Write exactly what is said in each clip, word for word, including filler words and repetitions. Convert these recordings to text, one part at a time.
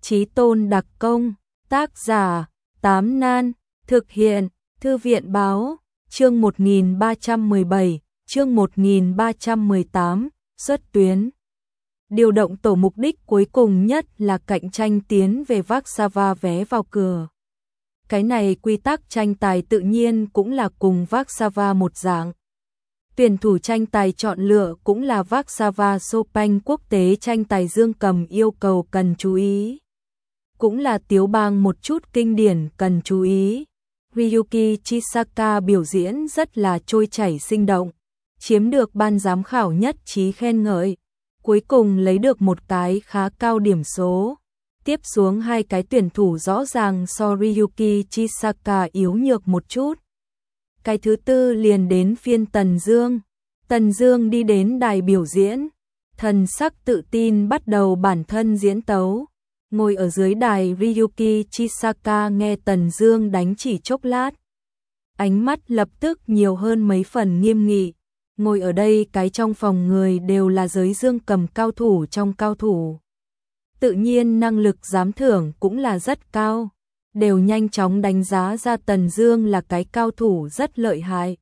Chí Tôn đặc công, tác giả, Tám Nan, thực hiện, Thư viện báo, chương một nghìn ba trăm mười bảy, chương một nghìn ba trăm mười tám, xuất tuyến. Điều động tổ mục đích cuối cùng nhất là cạnh tranh tiến về Warsaw vé vào cửa. Cái này quy tắc tranh tài tự nhiên cũng là cùng Warsaw một dạng. Tuyển thủ tranh tài chọn lựa cũng là Warsaw Chopin quốc tế tranh tài dương cầm yêu cầu cần chú ý. Cũng là Tiếu Bang một chút kinh điển cần chú ý. Ryuki Chisaka biểu diễn rất là trôi chảy sinh động, chiếm được ban giám khảo nhất trí khen ngợi, cuối cùng lấy được một cái khá cao điểm số. Tiếp xuống hai cái tuyển thủ rõ ràng so Ryuki Chisaka yếu nhược một chút. Cái thứ tư liền đến phiên Tần Dương. Tần Dương đi đến đài biểu diễn, thần sắc tự tin bắt đầu bản thân diễn tấu. Ngồi ở dưới đài Ryuki Chisaka nghe Tần Dương đánh chỉ chốc lát, ánh mắt lập tức nhiều hơn mấy phần nghiêm nghị. Ngồi ở đây cái trong phòng người đều là giới dương cầm cao thủ trong cao thủ. Tự nhiên năng lực giám thưởng cũng là rất cao, đều nhanh chóng đánh giá ra Tần Dương là cái cao thủ rất lợi hại.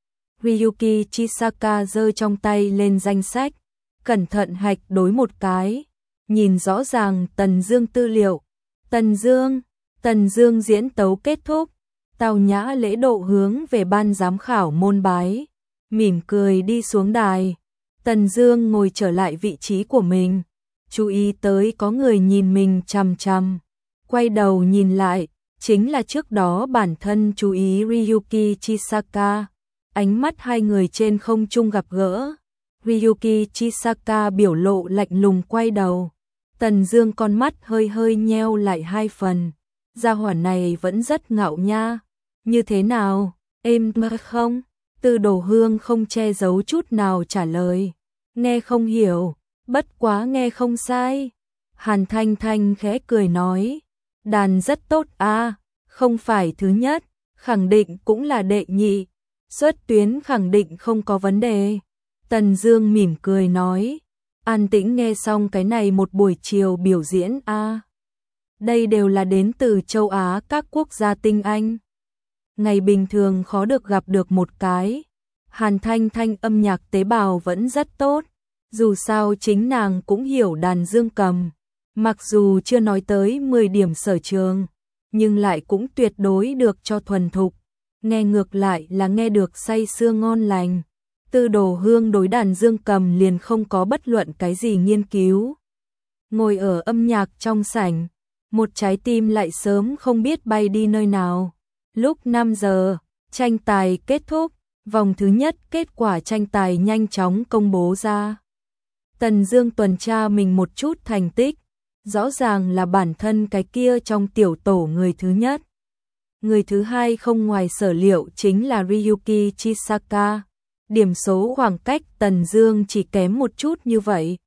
Ryuki Chisaka giơ trong tay lên danh sách, cẩn thận hạch đối một cái, nhìn rõ ràng Tần Dương tư liệu. Tần Dương, Tần Dương diễn tấu kết thúc, tao nhã lễ độ hướng về ban giám khảo môn bái, mỉm cười đi xuống đài. Tần Dương ngồi trở lại vị trí của mình, chú ý tới có người nhìn mình chằm chằm, quay đầu nhìn lại, chính là trước đó bản thân chú ý Ryuki Chisaka. Ánh mắt hai người trên không trung gặp gỡ, Ryuki Chisaka biểu lộ lạnh lùng quay đầu. Tần Dương con mắt hơi hơi nheo lại hai phần, gia hỏa này vẫn rất ngạo nha. Như thế nào, êm không? Tư Đồ Hương không che giấu chút nào trả lời. Nghe không hiểu, bất quá nghe không sai. Hàn Thanh Thanh khẽ cười nói, đàn rất tốt a, không phải thứ nhất, khẳng định cũng là đệ nhị, xuất tuyến khẳng định không có vấn đề. Tần Dương mỉm cười nói, an tĩnh nghe xong cái này một buổi chiều biểu diễn a. Đây đều là đến từ châu Á các quốc gia tinh anh. Ngày bình thường khó được gặp được một cái. Hàn Thanh Thanh âm nhạc tế bào vẫn rất tốt, dù sao chính nàng cũng hiểu đàn dương cầm, mặc dù chưa nói tới mười điểm sở trường, nhưng lại cũng tuyệt đối được cho thuần thục, nghe ngược lại là nghe được say sưa ngon lành. Tư Đồ Hương đối đàn dương cầm liền không có bất luận cái gì nghiên cứu. Ngồi ở âm nhạc trong sảnh, một trái tim lại sớm không biết bay đi nơi nào. Lúc năm giờ, tranh tài kết thúc, vòng thứ nhất kết quả tranh tài nhanh chóng công bố ra. Tần Dương tuần tra mình một chút thành tích, rõ ràng là bản thân cái kia trong tiểu tổ người thứ nhất. Người thứ hai không ngoài sở liệu chính là Ryuki Chisaka. Điểm số khoảng cách Tần Dương chỉ kém một chút như vậy.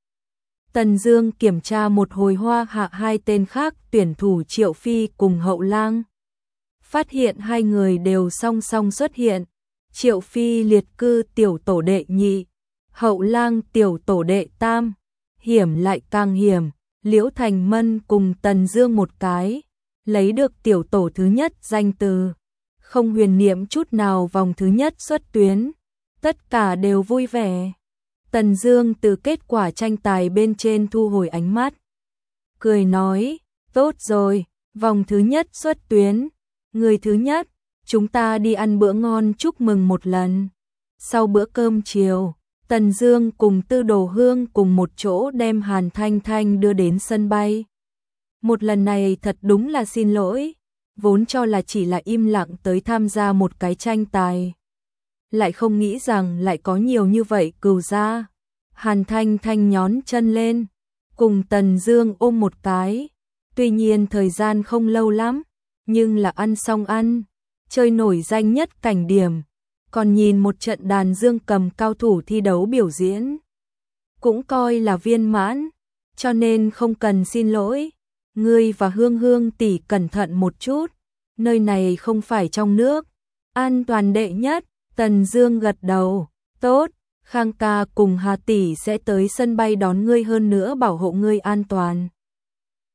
Tần Dương kiểm tra một hồi hoa hạ hai tên khác tuyển thủ Triệu Phi cùng Hậu Lang. Phát hiện hai người đều song song xuất hiện. Triệu Phi liệt cư tiểu tổ đệ nhị, Hậu Lang tiểu tổ đệ tam. Hiểm lại càng hiểm, Liễu Thành Mân cùng Tần Dương một cái, lấy được tiểu tổ thứ nhất danh từ. Không huyền niệm chút nào vòng thứ nhất xuất tuyến. Tất cả đều vui vẻ. Tần Dương từ kết quả tranh tài bên trên thu hồi ánh mắt, cười nói, tốt rồi, vòng thứ nhất xuất tuyến, người thứ nhất, chúng ta đi ăn bữa ngon chúc mừng một lần. Sau bữa cơm chiều, Tần Dương cùng Tư Đồ Hương cùng một chỗ đem Hàn Thanh Thanh đưa đến sân bay. Một lần này thật đúng là xin lỗi, vốn cho là chỉ là im lặng tới tham gia một cái tranh tài, lại không nghĩ rằng lại có nhiều như vậy cừu gia. Hàn Thanh Thanh nhón chân lên, cùng Tần Dương ôm một cái. Tuy nhiên thời gian không lâu lắm, nhưng là ăn xong ăn, chơi nổi danh nhất cảnh điểm, còn nhìn một trận đàn dương cầm cao thủ thi đấu biểu diễn, cũng coi là viên mãn, cho nên không cần xin lỗi. Ngươi và Hương Hương tỷ cẩn thận một chút, nơi này không phải trong nước, an toàn đệ nhất. Tần Dương gật đầu, tốt, Khang ca cùng Hà tỷ sẽ tới sân bay đón ngươi hơn nữa bảo hộ ngươi an toàn.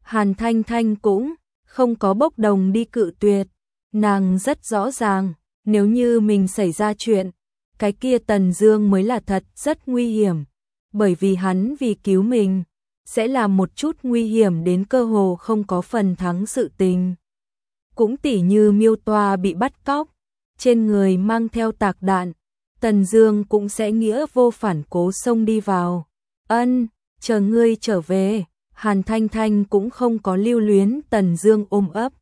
Hàn Thanh Thanh cũng không có bốc đồng đi cự tuyệt, nàng rất rõ ràng, nếu như mình xảy ra chuyện, cái kia Tần Dương mới là thật rất nguy hiểm, bởi vì hắn vì cứu mình, sẽ làm một chút nguy hiểm đến cơ hồ không có phần thắng sự tình. Cũng tỉ như Miêu Toa bị bắt cóc, trên người mang theo tạc đạn, Tần Dương cũng sẽ nghĩa vô phản cố xông đi vào. Ân, chờ ngươi trở về. Hàn Thanh Thanh cũng không có lưu luyến Tần Dương ôm ấp.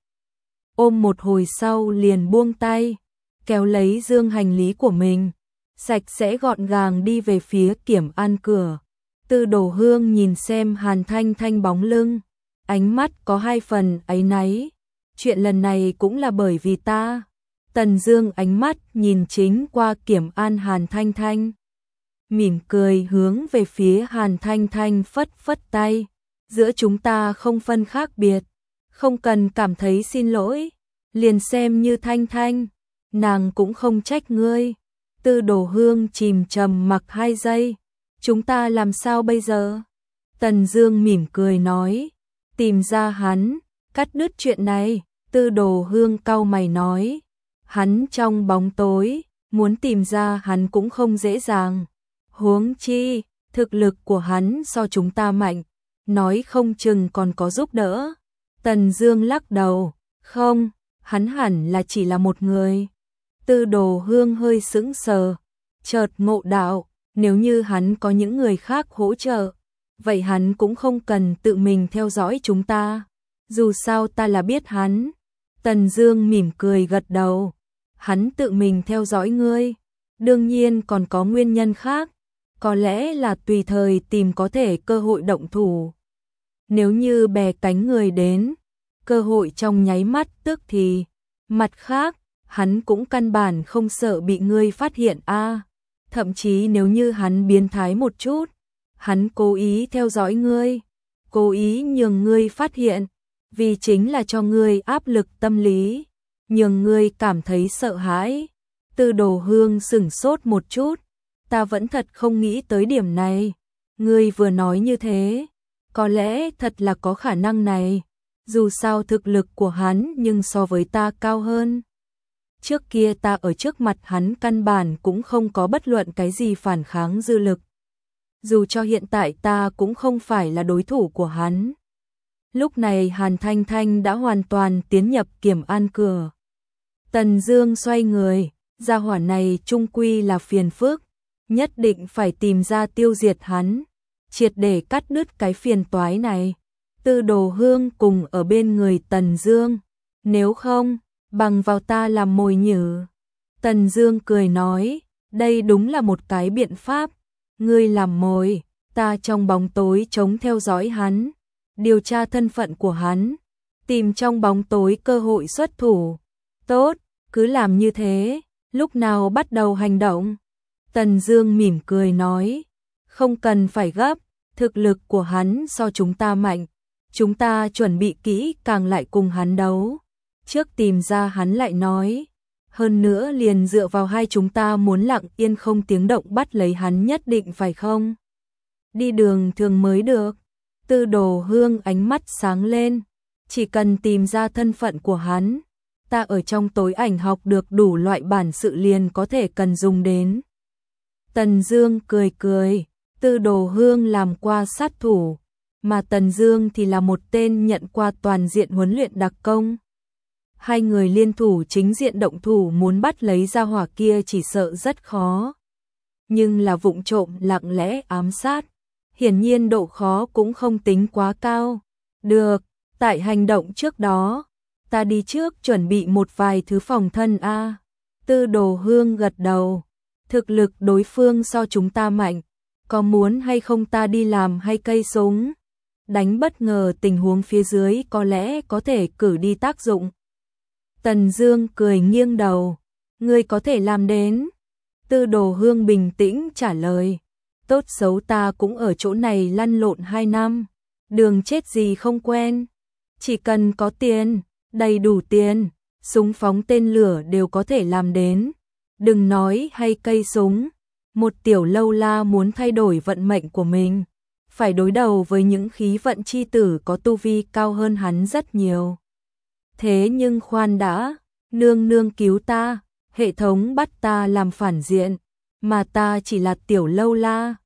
Ôm một hồi sau liền buông tay, kéo lấy dương hành lý của mình, sạch sẽ gọn gàng đi về phía Kiểm An cửa. Tư Đồ Hương nhìn xem Hàn Thanh Thanh bóng lưng, ánh mắt có hai phần áy náy. Chuyện lần này cũng là bởi vì ta. Tần Dương ánh mắt nhìn chính qua Kiểm An Hàn Thanh Thanh, mỉm cười hướng về phía Hàn Thanh Thanh phất phất tay. Giữa chúng ta không phân khác biệt, không cần cảm thấy xin lỗi, liền xem như Thanh Thanh, nàng cũng không trách ngươi. Tư Đồ Hương chìm trầm mặc hai giây, chúng ta làm sao bây giờ? Tần Dương mỉm cười nói, tìm ra hắn, cắt đứt chuyện này. Tư Đồ Hương cau mày nói, hắn trong bóng tối, muốn tìm ra hắn cũng không dễ dàng. Huống chi, thực lực của hắn so chúng ta mạnh, nói không chừng còn có giúp đỡ. Tần Dương lắc đầu, không, hắn hẳn là chỉ là một người. Tư Đồ Hương hơi sững sờ, chợt ngộ đạo, nếu như hắn có những người khác hỗ trợ, vậy hắn cũng không cần tự mình theo dõi chúng ta. Dù sao ta là biết hắn. Tần Dương mỉm cười gật đầu, hắn tự mình theo dõi ngươi, đương nhiên còn có nguyên nhân khác, có lẽ là tùy thời tìm có thể cơ hội động thủ. Nếu như bè cánh người đến, cơ hội trong nháy mắt tức thì. Mặt khác, hắn cũng căn bản không sợ bị ngươi phát hiện a. À, thậm chí nếu như hắn biến thái một chút, hắn cố ý theo dõi ngươi, cố ý nhường ngươi phát hiện, vì chính là cho ngươi áp lực tâm lý, nhường ngươi cảm thấy sợ hãi. Tư Đồ Hương sững sốt một chút, ta vẫn thật không nghĩ tới điểm này. Ngươi vừa nói như thế, có lẽ thật là có khả năng này, dù sao thực lực của hắn nhưng so với ta cao hơn. Trước kia ta ở trước mặt hắn căn bản cũng không có bất luận cái gì phản kháng dư lực. Dù cho hiện tại ta cũng không phải là đối thủ của hắn. Lúc này Hàn Thanh Thanh đã hoàn toàn tiến nhập Kiểm An cửa. Tần Dương xoay người, gia hỏa này chung quy là phiền phức, nhất định phải tìm ra tiêu diệt hắn, triệt để cắt đứt cái phiền toái này. Tư Đồ Hương cùng ở bên người Tần Dương, nếu không, bằng vào ta làm mồi nhử. Tần Dương cười nói, đây đúng là một cái biện pháp, ngươi làm mồi, ta trong bóng tối chống theo dõi hắn, điều tra thân phận của hắn, tìm trong bóng tối cơ hội xuất thủ. Tốt, cứ làm như thế, lúc nào bắt đầu hành động? Tần Dương mỉm cười nói, không cần phải gấp, thực lực của hắn so chúng ta mạnh, chúng ta chuẩn bị kỹ càng lại cùng hắn đấu. Trước tìm ra hắn lại nói, hơn nữa liền dựa vào hai chúng ta muốn lặng yên không tiếng động bắt lấy hắn nhất định phải không? Đi đường thường mới được. Tư Đồ Hương ánh mắt sáng lên, chỉ cần tìm ra thân phận của hắn, ta ở trong tối ảnh học được đủ loại bản sự liền có thể cần dùng đến. Tần Dương cười cười, Tư Đồ Hương làm qua sát thủ, mà Tần Dương thì là một tên nhận qua toàn diện huấn luyện đặc công. Hai người liên thủ chính diện động thủ muốn bắt lấy gia hỏa kia chỉ sợ rất khó. Nhưng là vụng trộm lặng lẽ ám sát, hiển nhiên độ khó cũng không tính quá cao. Được, tại hành động trước đó, ta đi trước chuẩn bị một vài thứ phòng thân a. Tư Đồ Hương gật đầu, thực lực đối phương so chúng ta mạnh, có muốn hay không ta đi làm hay cây súng? Đánh bất ngờ tình huống phía dưới có lẽ có thể cử đi tác dụng. Tần Dương cười nghiêng đầu, ngươi có thể làm đến. Tư Đồ Hương bình tĩnh trả lời, tốt xấu ta cũng ở chỗ này lăn lộn hai năm, đường chết gì không quen, chỉ cần có tiền, đầy đủ tiền, súng phóng tên lửa đều có thể làm đến. Đừng nói hay cây súng, một tiểu lâu la muốn thay đổi vận mệnh của mình, phải đối đầu với những khí vận chi tử có tu vi cao hơn hắn rất nhiều. Thế nhưng khoan đã, nương nương cứu ta, hệ thống bắt ta làm phản diện, mà ta chỉ là tiểu lâu la,